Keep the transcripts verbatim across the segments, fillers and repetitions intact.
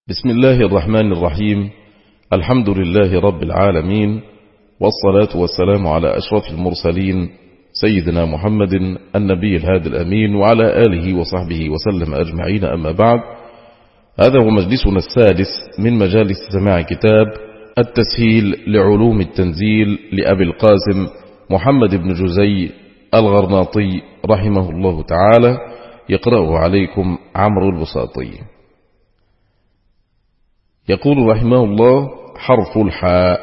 بسم الله الرحمن الرحيم. الحمد لله رب العالمين، والصلاة والسلام على أشرف المرسلين سيدنا محمد النبي الهادي الأمين وعلى آله وصحبه وسلم أجمعين، أما بعد. هذا هو مجلسنا السادس من مجالس سماع كتاب التسهيل لعلوم التنزيل لأبي القاسم محمد بن جزي الغرناطي رحمه الله تعالى، يقرأه عليكم عمرو البساطي. يقول رحمه الله: حرف الحاء.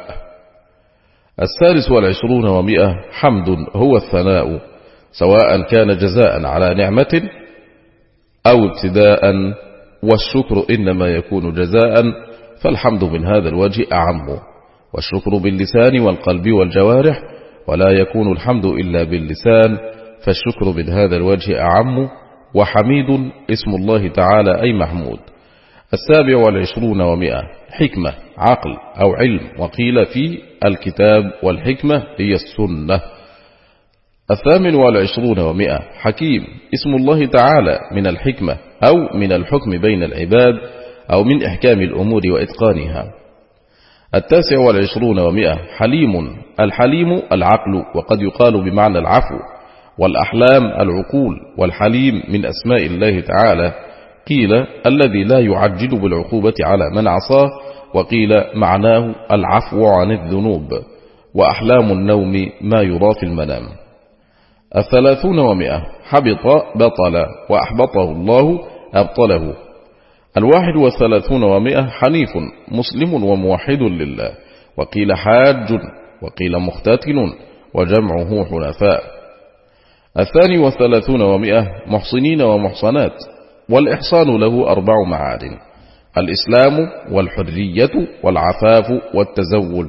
الثالث والعشرون ومئة. حمد هو الثناء، سواء كان جزاء على نعمة أو ابتداء، والشكر إنما يكون جزاء، فالحمد من هذا الوجه أعم، والشكر باللسان والقلب والجوارح، ولا يكون الحمد إلا باللسان، فالشكر من هذا الوجه أعم. وحميد اسم الله تعالى أي محمود. السابع والعشرون ومئة. حكمة عقل أو علم، وقيل في الكتاب والحكمة هي السنة. الثامن والعشرون ومئة. حكيم اسم الله تعالى من الحكمة أو من الحكم بين العباد أو من إحكام الأمور وإتقانها. التاسع والعشرون ومئة. حليم. الحليم العقل، وقد يقال بمعنى العفو، والأحلام العقول، والحليم من أسماء الله تعالى. قيل الذي لا يعجل بالعقوبة على من عصاه، وقيل معناه العفو عن الذنوب. وأحلام النوم ما يرى في المنام. الثلاثون ومئة. حبط بطل، وأحبطه الله أبطله. الواحد والثلاثون ومئة. حنيف مسلم وموحد لله، وقيل حاج، وقيل مختتن، وجمعه حنفاء. الثاني والثلاثون ومئة. محصنين ومحصنات، والإحصان له أربع معان: الإسلام والحرية والعفاف والتزوج،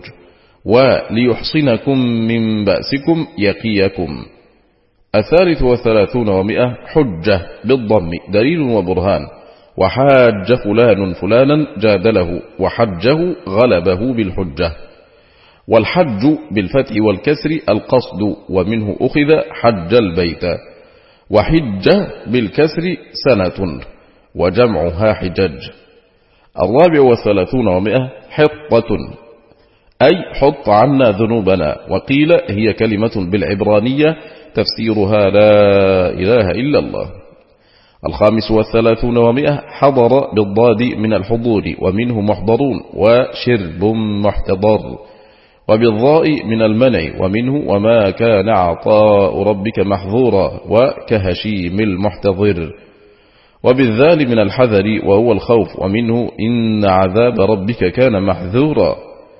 وليحصنكم من بأسكم يقيكم. الثالث والثلاثون ومئة. حجة بالضم دليل وبرهان، وحاج فلان فلانا جادله، وحجه غلبه بالحجة. والحج بالفتح والكسر القصد، ومنه أخذ حج البيت. وحج بالكسر سنة، وجمعها حجج. الرابع والثلاثون ومئة. حطة أي حط عنا ذنوبنا، وقيل هي كلمة بالعبرانية تفسيرها لا إله إلا الله. الخامس والثلاثون ومئة. حضر بالضاد من الحضور، ومنه محضرون، وشرب محتضر. وبالضاء من المنع، ومنه وما كان عطاء ربك محظورا، وكهشيم المحتضر. وبالذال من الحذر، وهو الخوف، ومنه إن عذاب ربك كان محذورا.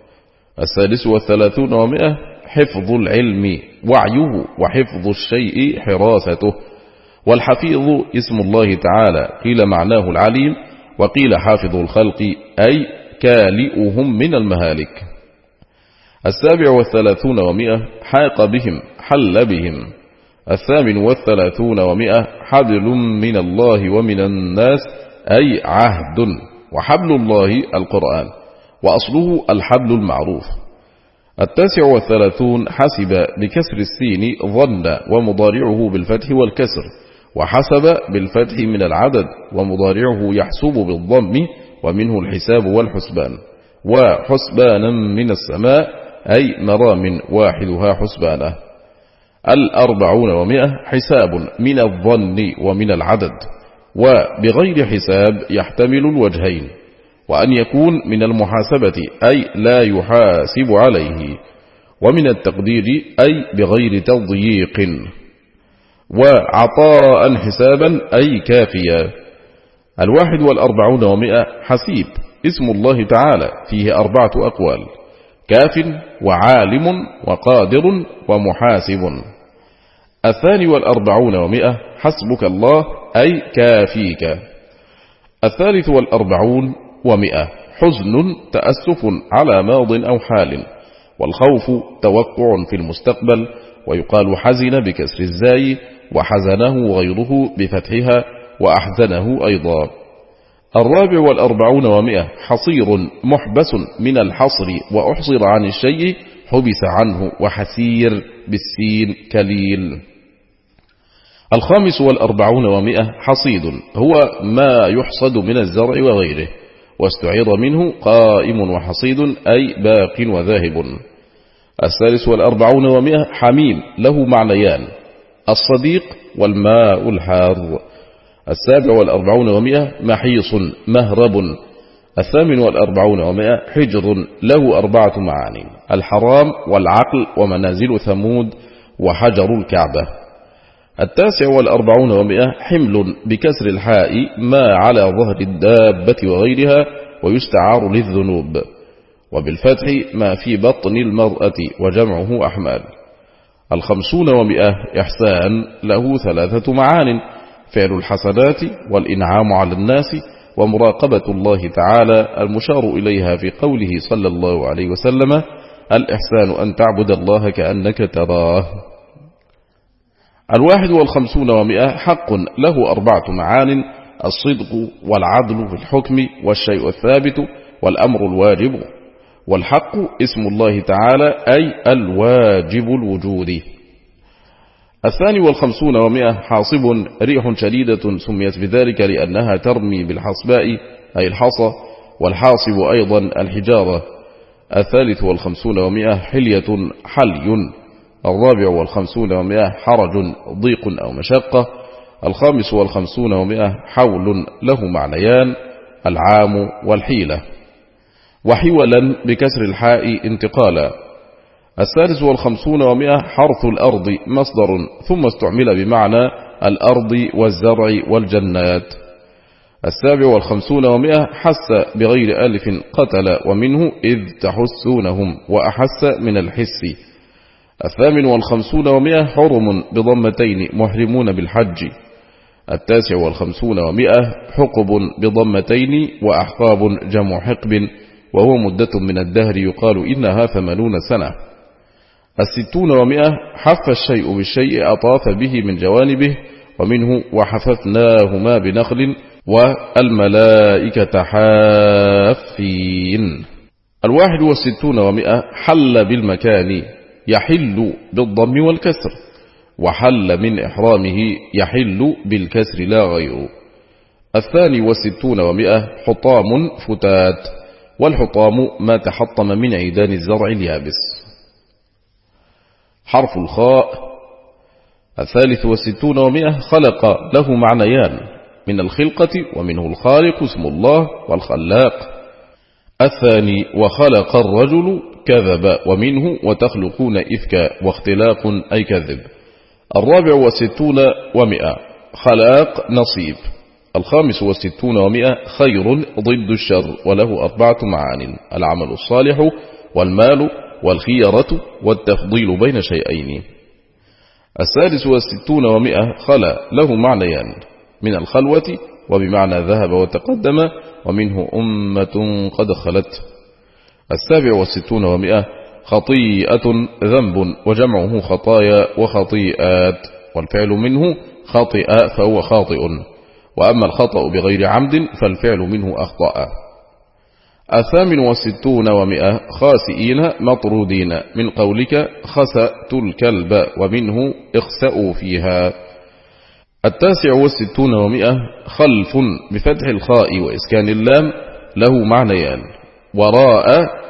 السادس والثلاثون ومئة. حفظ العلم وعيه، وحفظ الشيء حراسته. والحفيظ اسم الله تعالى، قيل معناه العليم، وقيل حافظ الخلق أي كالئهم من المهالك. السابع والثلاثون ومئة. حاق بهم حل بهم. الثامن والثلاثون ومئة. حبل من الله ومن الناس أي عهد، وحبل الله القرآن، وأصله الحبل المعروف. التاسع والثلاثون. حسب بكسر السين ظن، ومضارعه بالفتح والكسر، وحسب بالفتح من العدد، ومضارعه يحسب بالضم، ومنه الحساب والحسبان. وحسبانا من السماء أي مرام واحدها حسبانه. الأربعون ومئة. حساب من الظن ومن العدد، وبغير حساب يحتمل الوجهين، وأن يكون من المحاسبة أي لا يحاسب عليه، ومن التقدير أي بغير تضييق. وعطاء حسابا أي كافيا. الواحد والأربعون ومئة. حسيب اسم الله تعالى، فيه أربعة أقوال: كاف، وعالم، وقادر، ومحاسب. الثاني والأربعون ومئة. حسبك الله أي كافيك. الثالث والأربعون ومئة. حزن تأسف على ماض أو حال، والخوف توقع في المستقبل، ويقال حزن بكسر الزاي، وحزنه غيره بفتحها، وأحزنه أيضا. الرابع والأربعون ومئة. حصير محبس من الحصر، وأحصر عن الشيء حبس عنه، وحسير بالسين كليل. الخامس والأربعون ومئة. حصيد هو ما يحصد من الزرع وغيره، واستعير منه قائم وحصيد أي باق وذاهب. الثالث والأربعون ومئة حميم له معنيان: الصديق والماء الحار. السابع والأربعون ومئة محيص مهرب. الثامن والأربعون ومئة حجر له أربعة معاني: الحرام والعقل ومنازل ثمود وحجر الكعبة. التاسع والأربعون ومئة حمل بكسر الحاء ما على ظهر الدابة وغيرها ويستعار للذنوب، وبالفتح ما في بطن المرأة وجمعه أحمال. الخمسون ومئة إحسان له ثلاثة معان: فعل الحسنات والإنعام على الناس ومراقبة الله تعالى المشار إليها في قوله صلى الله عليه وسلم: الإحسان أن تعبد الله كأنك تراه. الواحد والخمسون ومئة حق له أربعة معان: الصدق والعدل في الحكم والشيء الثابت والأمر الواجب. والحق اسم الله تعالى أي الواجب الوجود. الثاني والخمسون ومئة حاصب ريح شديدة سميت بذلك لأنها ترمي بالحصباء أي الحصى، والحاصب أيضا الحجارة. الثالث والخمسون ومئة حلية حلي. الرابع والخمسون ومئة حرج ضيق أو مشقة. الخامس والخمسون ومئة حول له معنيان: العام والحيلة. وحولا بكسر الحاء انتقالا. السادس والخمسون ومئة حرث الأرض مصدر ثم استعمل بمعنى الأرض والزرع والجنات. السابع والخمسون ومئة حس بغير ألف قتل ومنه إذ تحسونهم وأحس من الحس. الثامن والخمسون ومئة حرم بضمتين محرمون بالحج. التاسع والخمسون ومئة حقب بضمتين وأحقاب جمع حقب وهو مدة من الدهر يقال إنها ثمانون سنة. الستون ومئة حف الشيء بالشيء أطاف به من جوانبه ومنه وحففناهما بنخل والملائكة حافين. الواحد والستون ومئة حل بالمكان يحل بالضم والكسر، وحل من إحرامه يحل بالكسر لا غيره. الثاني والستون ومئة حطام فتات، والحطام ما تحطم من عيدان الزرع اليابس. حرف الخاء. الثالث والستون ومئة خلق له معنيان: من الخلقة ومنه الخالق اسم الله والخلاق. الثاني وخلق الرجل كذب ومنه وتخلقون إفكا واختلاق أي كذب. الرابع والستون ومئة خلاق نصيب. الخامس والستون ومئة خير ضد الشر وله أربعة معان: العمل الصالح والمال والخيرة والتفضيل بين شيئين. السادس والستون ومئة خلا له معنيان: من الخلوة وبمعنى ذهب وتقدم ومنه أمة قد خلت. السابع والستون ومئة خطيئة ذنب وجمعه خطايا وخطيئات، والفعل منه خطئ فهو خاطئ، وأما الخطأ بغير عمد فالفعل منه أخطأ. الثامن والستون ومئة خاسئين مطرودين من قولك خسأت الكلب ومنه اخسأوا فيها. التاسع والستون ومئة خلف بفتح الخاء وإسكان اللام له معنيان: وراء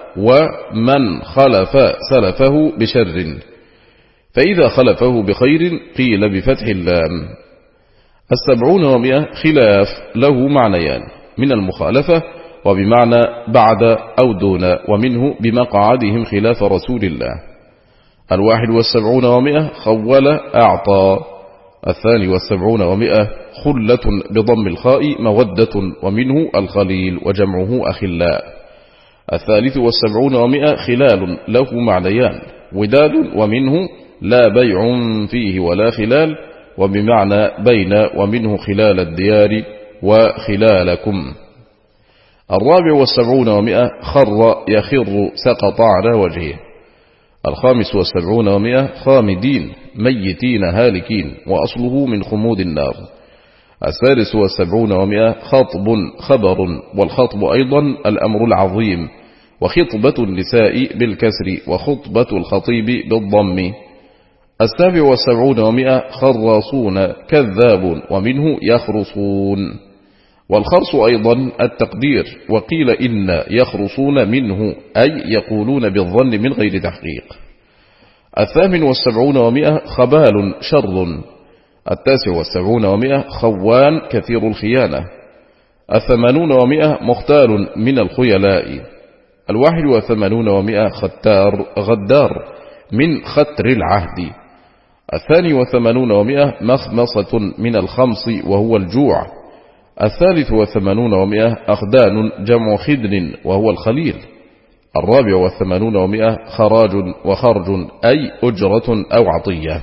ومن خلف سلفه بشر، فإذا خلفه بخير قيل بفتح اللام. السبعون ومئة خلاف له معنيان: من المخالفة وبمعنى بعد أو دون ومنه بمقعدهم خلاف رسول الله. الواحد والسبعون ومئة خول أعطى. الثاني والسبعون ومئة خلة بضم الخاء مودة ومنه الخليل وجمعه أخلاء. الثالث والسبعون ومئة خلال له معنيان: وداد ومنه لا بيع فيه ولا خلال وبمعنى بين ومنه خلال الديار وخلالكم. الرابع والسبعون ومئة خر يخر سقط على وجهه. الخامس والسبعون ومئة خامدين ميتين هالكين وأصله من خمود النار. السادس والسبعون ومئة خطب خبر، والخطب أيضا الأمر العظيم، وخطبة النساء بالكسر وخطبة الخطيب بالضم. السابع والسبعون ومئة خراصون كذاب ومنه يخرصون. والخرص أيضا التقدير، وقيل إن يخرصون منه أي يقولون بالظن من غير تحقيق. الثامن والسبعون ومئة خبال شر. التاسع والسبعون ومئة خوان كثير الخيانة. الثمانون ومئة مختال من الخيلاء. الواحد والثمانون ومئة ختار غدار من ختر العهد. الثاني والثمانون ومئة مخمصة من الخمص وهو الجوع. الثالث والثمانون ومئة أخدان جمع خدن وهو الخليل. الرابع والثمانون ومئة خراج وخرج أي أجرة أو عطية.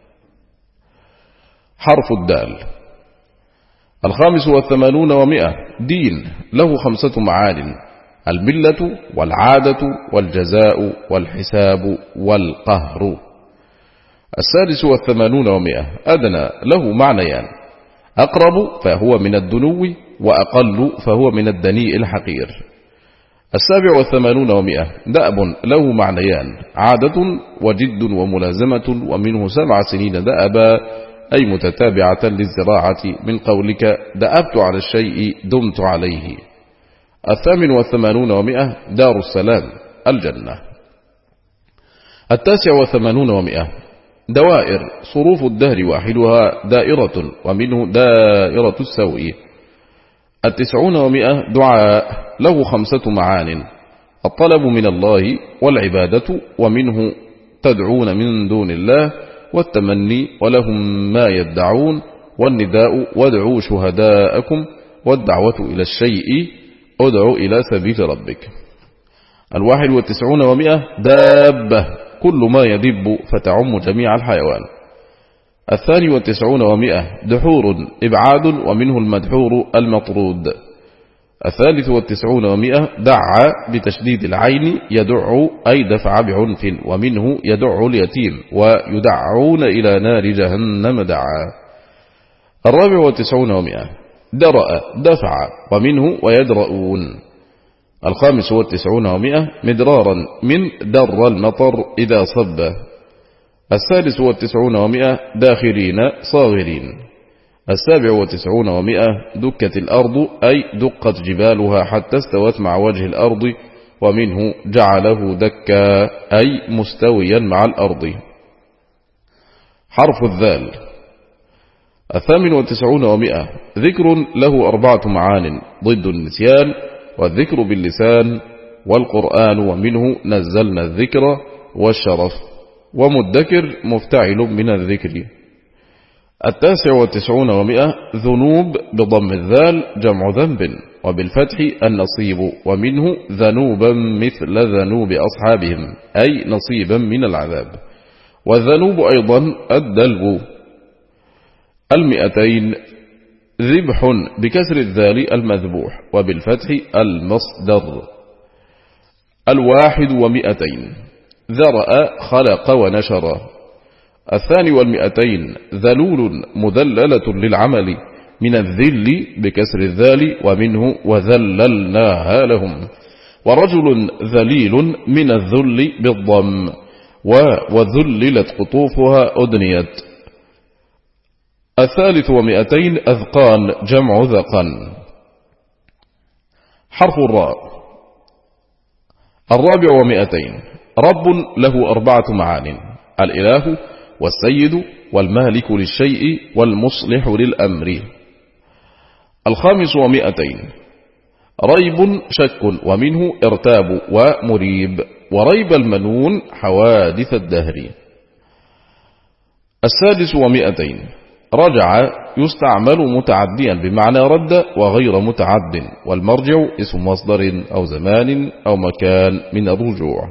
حرف الدال. الخامس والثمانون ومئة دين، له خمسة معان: الملة والعادة والجزاء والحساب والقهر. السادس والثمانون ومئة أدنى، له معنيان: أقرب فهو من الدنو، وأقل فهو من الدنيء الحقير. السابع والثمانون ومئة دأب، له معنيان: عادة وجد وملازمة، ومنه سبع سنين دأبا أي متتابعة للزراعة، من قولك دأبت على الشيء دمت عليه. الثامن والثمانون ومئة دار السلام الجنة. التاسع والثمانون ومئة دوائر، صروف الدهر واحدها دائرة، ومنه دائرة السوء. التسعون ومئة دعاء، له خمسة معان: الطلب من الله، والعبادة، ومنه تدعون من دون الله، والتمني، ولهم ما يدعون، والنداء وادعوا شهداءكم، والدعوة إلى الشيء ادعوا إلى سبيل ربك. الواحد والتسعون ومئة دابة، كل ما يدب فتعم جميع الحيوان. الثاني والتسعون ومئة دحور، إبعاد، ومنه المدحور المطرود. الثالث والتسعون ومئة دعا بتشديد العين، يدع أي دفع بعنف، ومنه يدع اليتيم، ويدعون إلى نار جهنم دعا. الرابع والتسعون ومئة درأ، دفع، ومنه ويدرؤون. الخامس والتسعون ومئة مدرارا، من در المطر إذا صب. السادس والتسعون ومئة داخرين صاغرين. السابع والتسعون ومئة دكت الأرض أي دقت جبالها حتى استوت مع وجه الأرض، ومنه جعله دكا أي مستويا مع الأرض. حرف الذال. الثامن والتسعون ومئة ذكر، له أربعة معان: ضد النسيان، والذكر باللسان، والقرآن، ومنه نزلنا الذكر، والشرف. ومدكر مفتعل من الذكر. التاسع والتسعون ومئة ذنوب بضم الذال جمع ذنب، وبالفتح النصيب، ومنه ذنوبا مثل ذنوب أصحابهم أي نصيبا من العذاب. والذنوب أيضا الدلو. المئتين ذبح بكسر الذال المذبوح، وبالفتح المصدر. الواحد ومئتين ذرأ خلق ونشر. الثاني والمئتين ذلول مذللة للعمل، من الذل بكسر الذال، ومنه وذللناها لهم. ورجل ذليل من الذل بالضم، وذللت قطوفها أدنيت. الثالث ومئتين أذقان جمع ذقن. حرف الراء. الرابع ومئتين رب، له أربعة معان: الإله، والسيد، والمالك للشيء، والمصلح للأمر. الخامس ومئتين ريب شك، ومنه ارتاب ومريب، وريب المنون حوادث الدهر. السادس ومئتين رجع، يستعمل متعديا بمعنى رد وغير متعد، والمرجع اسم مصدر أو زمان أو مكان من الرجوع.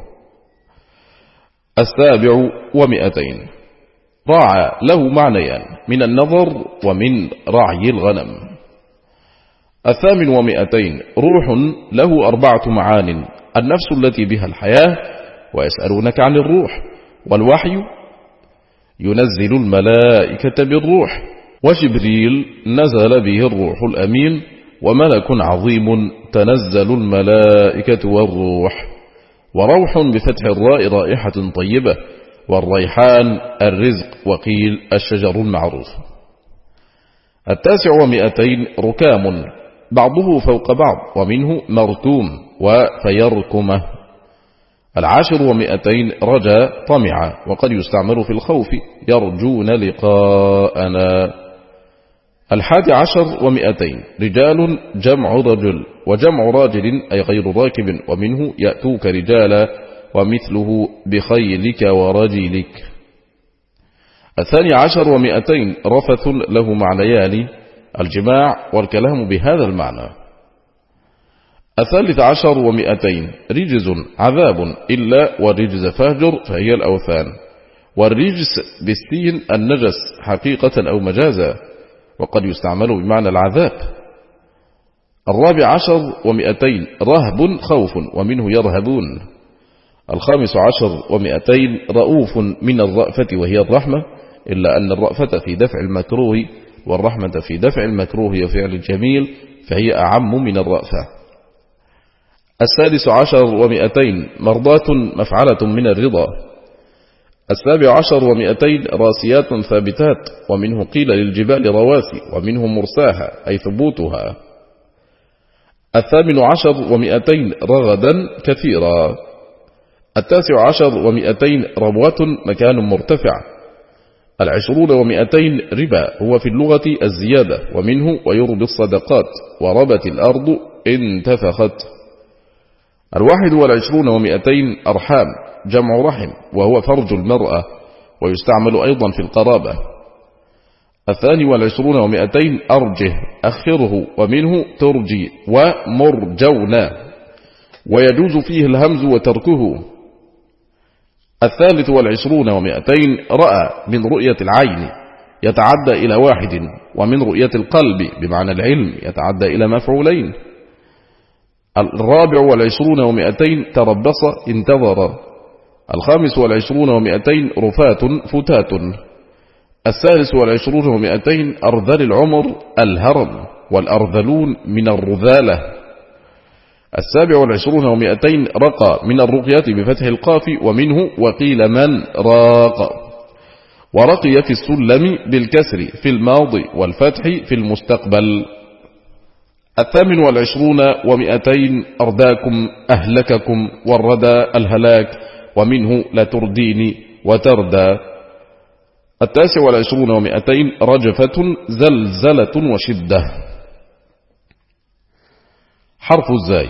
السابع ومئتين راعى، له معنيان: من النظر، ومن رعي الغنم. الثامن ومئتين روح، له أربعة معان: النفس التي بها الحياة، ويسألونك عن الروح، والوحي ينزل الملائكة بالروح، وجبريل نزل به الروح الأمين، وملك عظيم تنزل الملائكة والروح. وروح بفتح الراء رائحة طيبة، والريحان الرزق، وقيل الشجر المعروف. التاسع ومئتين ركام، بعضه فوق بعض، ومنه مركوم وفيركمه. العاشر ومئتين رجا طمع، وقد يستعمل في الخوف، يرجون لقاءنا. الحادي عشر ومئتين رجال جمع رجل، وجمع راجل أي غير راكب، ومنه يأتوك رجالا، ومثله بخيلك ورجلك. الثاني عشر ومئتين رفث له معنيان، الجماع والكلام بهذا المعنى. الثالث عشر ومئتين رجز عذاب، إلا والرجز فاهجر فهي الأوثان، والرجس بالسين النجس حقيقة أو مجازا، وقد يستعمل بمعنى العذاب. الرابع عشر ومئتين رهب خوف، ومنه يرهبون. الخامس عشر ومئتين رؤوف من الرأفة وهي الرحمة، إلا أن الرأفة في دفع المكروه، والرحمة في دفع المكروه وفعل الجميل، فهي أعم من الرأفة. السادس عشر ومئتين مرضاة مفعلة من الرضا. السابع عشر ومئتين راسيات ثابتات، ومنه قيل للجبال رواسي، ومنه مرساها أي ثبوتها. الثامن عشر ومئتين رغدا كثيرا. التاسع عشر ومئتين ربوة مكان مرتفع. العشرون ومئتين ربا، هو في اللغة الزيادة، ومنه ويربي الصدقات، وربت الأرض انتفخت. الواحد والعشرون ومئتين أرحام، جمع رحم، وهو فرج المرأة، ويستعمل أيضا في القرابة. الثاني والعشرون ومئتين أرجه، أخره، ومنه ترجي ومرجونا، ويجوز فيه الهمز وتركه. الثالث والعشرون ومئتين رأى، من رؤية العين يتعدى إلى واحد، ومن رؤية القلب بمعنى العلم يتعدى إلى مفعولين. الرابع والعشرون ومئتين تربص انتظر. الخامس والعشرون ومئتين رفات فتات. الثالث والعشرون ومئتين أرذل العمر الهرم، والأرذلون من الرذالة. السابع والعشرون ومئتين رقى، من الرقية بفتح القاف، ومنه وقيل من راق. ورقي في السلم بالكسر في الماضي، والفتح في المستقبل. الثامن والعشرون ومئتين أرداكم أهلككم، والردى الهلاك، ومنه لترديني وتردى. التاسع والعشرون ومئتين رجفة زلزلة وشدة. حرف الزاي.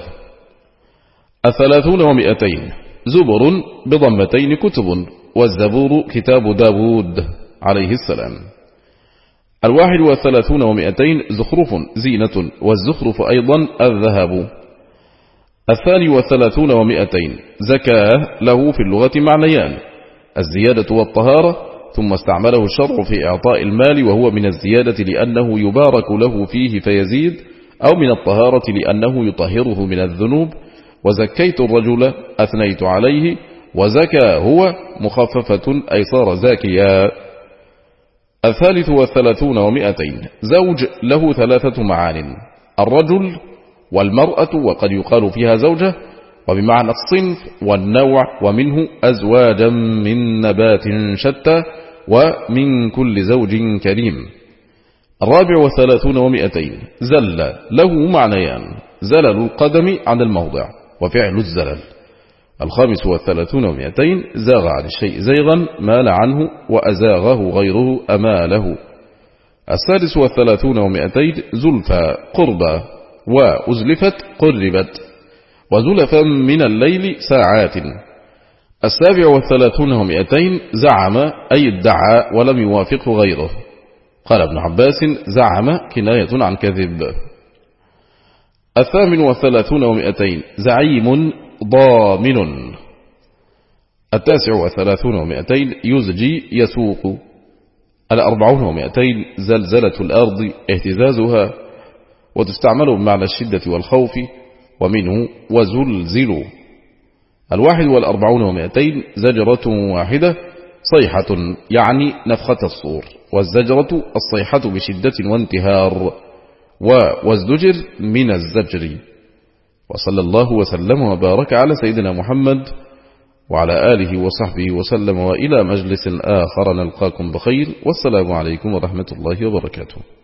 الثلاثون ومئتين زبر بضمتين كتب، والزبور كتاب داود عليه السلام. الواحد والثلاثون ومئتين زخرف زينة، والزخرف أيضا الذهب. الثاني والثلاثون ومئتين زكاة، له في اللغة معنيان، الزيادة والطهارة، ثم استعمله الشرع في إعطاء المال، وهو من الزيادة لأنه يبارك له فيه فيزيد، أو من الطهارة لأنه يطهره من الذنوب. وزكيت الرجل أثنيت عليه، وزكى هو مخففة أي صار زاكيا. الثالث والثلاثون ومئتين زوج، له ثلاثة معان، الرجل والمرأة، وقد يقال فيها زوجة، وبمعنى الصنف والنوع، ومنه أزواجا من نبات شتى، ومن كل زوج كريم. الرابع والثلاثون ومئتين زل، له معنيان، زلل القدم عن الموضع، وفعل الزلل. الخامس والثلاثون ومئتين زاغ عن الشيء زيغا، مال عنه، وأزاغه غيره أماله. السادس والثلاثون ومئتين زلفى قربى، وأزلفت قربت، وزلفا من الليل ساعات. السابع والثلاثون ومئتين زعم أي ادعى ولم يوافقه غيره. قال ابن عباس زعم كناية عن كذب. الثامن والثلاثون ومئتين زعيم ضامن. التاسع والثلاثون ومئتين يزجي يسوق. الأربعون ومئتين زلزلة الأرض اهتزازها، وتستعمل بمعنى الشدة والخوف، ومنه وزلزلوا. الواحد والأربعون ومئتين زجرة واحدة، صيحة يعني نفخة الصور، والزجرة الصيحة بشدة وانتهار، وازدجر من الزجر. وصلى الله وسلم وبارك على سيدنا محمد وعلى آله وصحبه وسلم، وإلى مجلس آخر نلقاكم بخير، والسلام عليكم ورحمة الله وبركاته.